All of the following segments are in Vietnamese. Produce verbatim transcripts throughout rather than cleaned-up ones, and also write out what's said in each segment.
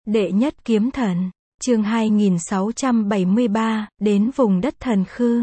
Đệ nhất kiếm thần, chương hai nghìn sáu trăm bảy mươi ba, đến vùng đất thần khư.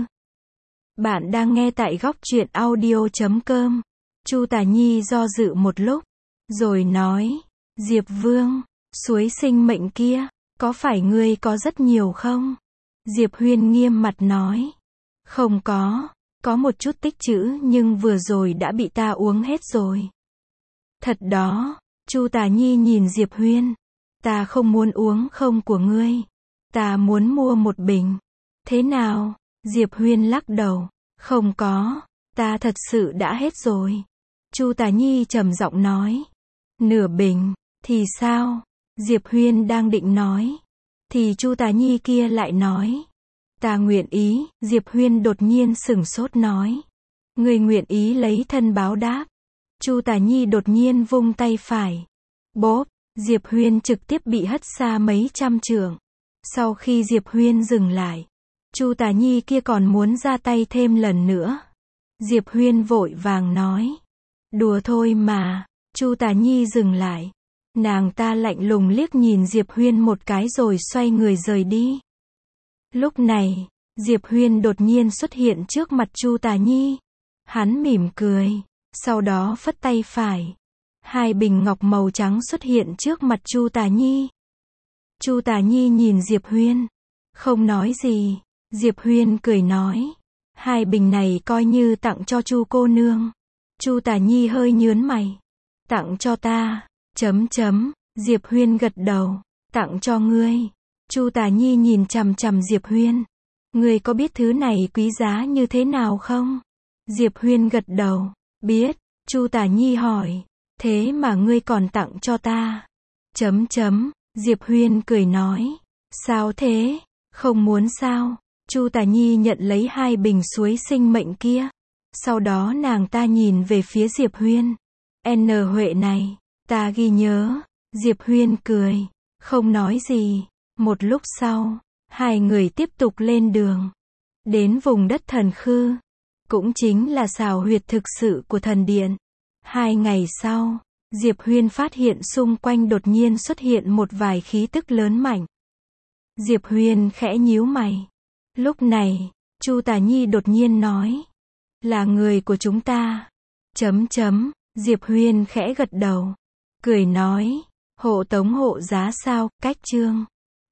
Bạn đang nghe tại góc truyện audio chấm com. Chu Tả Nhi do dự một lúc, rồi nói, Diệp Vương, suối sinh mệnh kia, có phải ngươi có rất nhiều không? Diệp Huyên nghiêm mặt nói, không có, có một chút tích trữ nhưng vừa rồi đã bị ta uống hết rồi. Thật đó, Chu Tả Nhi nhìn Diệp Huyên, ta không muốn uống không của ngươi, ta muốn mua một bình. Thế nào? Diệp Huyên lắc đầu, không có, ta thật sự đã hết rồi. Chu Tả Nhi trầm giọng nói, nửa bình, thì sao? Diệp Huyên đang định nói, thì Chu Tả Nhi kia lại nói, ta nguyện ý. Diệp Huyên đột nhiên sửng sốt nói, ngươi nguyện ý lấy thân báo đáp. Chu Tả Nhi đột nhiên vung tay phải, bốp, Diệp Huyên trực tiếp bị hất xa mấy trăm trượng. Sau khi Diệp Huyên dừng lại, Chu Tả Nhi kia còn muốn ra tay thêm lần nữa. Diệp Huyên vội vàng nói, đùa thôi mà. Chu Tả Nhi dừng lại, nàng ta lạnh lùng liếc nhìn Diệp Huyên một cái rồi xoay người rời đi. Lúc này, Diệp Huyên đột nhiên xuất hiện trước mặt Chu Tả Nhi. Hắn mỉm cười, sau đó phất tay phải. Hai bình ngọc màu trắng xuất hiện trước mặt Chu Tả Nhi. Chu Tả Nhi nhìn Diệp Huyên, không nói gì. Diệp Huyên cười nói, hai bình này coi như tặng cho Chu cô nương. Chu Tả Nhi hơi nhướng mày, tặng cho ta, chấm chấm. Diệp Huyên gật đầu, tặng cho ngươi. Chu Tả Nhi nhìn chằm chằm Diệp Huyên, ngươi có biết thứ này quý giá như thế nào không? Diệp Huyên gật đầu, biết. Chu Tả Nhi hỏi, thế mà ngươi còn tặng cho ta? Chấm chấm. Diệp Huyên cười nói, sao thế, không muốn sao? Chu Tả Nhi nhận lấy hai bình suối sinh mệnh kia. Sau đó nàng ta nhìn về phía Diệp Huyên. N Huệ này, ta ghi nhớ. Diệp Huyên cười, không nói gì. Một lúc sau, hai người tiếp tục lên đường. Đến vùng đất thần khư, cũng chính là xào huyệt thực sự của thần điện. Hai ngày sau, Diệp Huyên phát hiện xung quanh đột nhiên xuất hiện một vài khí tức lớn mạnh. Diệp Huyên khẽ nhíu mày. Lúc này, Chu Tả Nhi đột nhiên nói, là người của chúng ta. Chấm chấm. Diệp Huyên khẽ gật đầu, cười nói, hộ tống hộ giá sao? Cách chương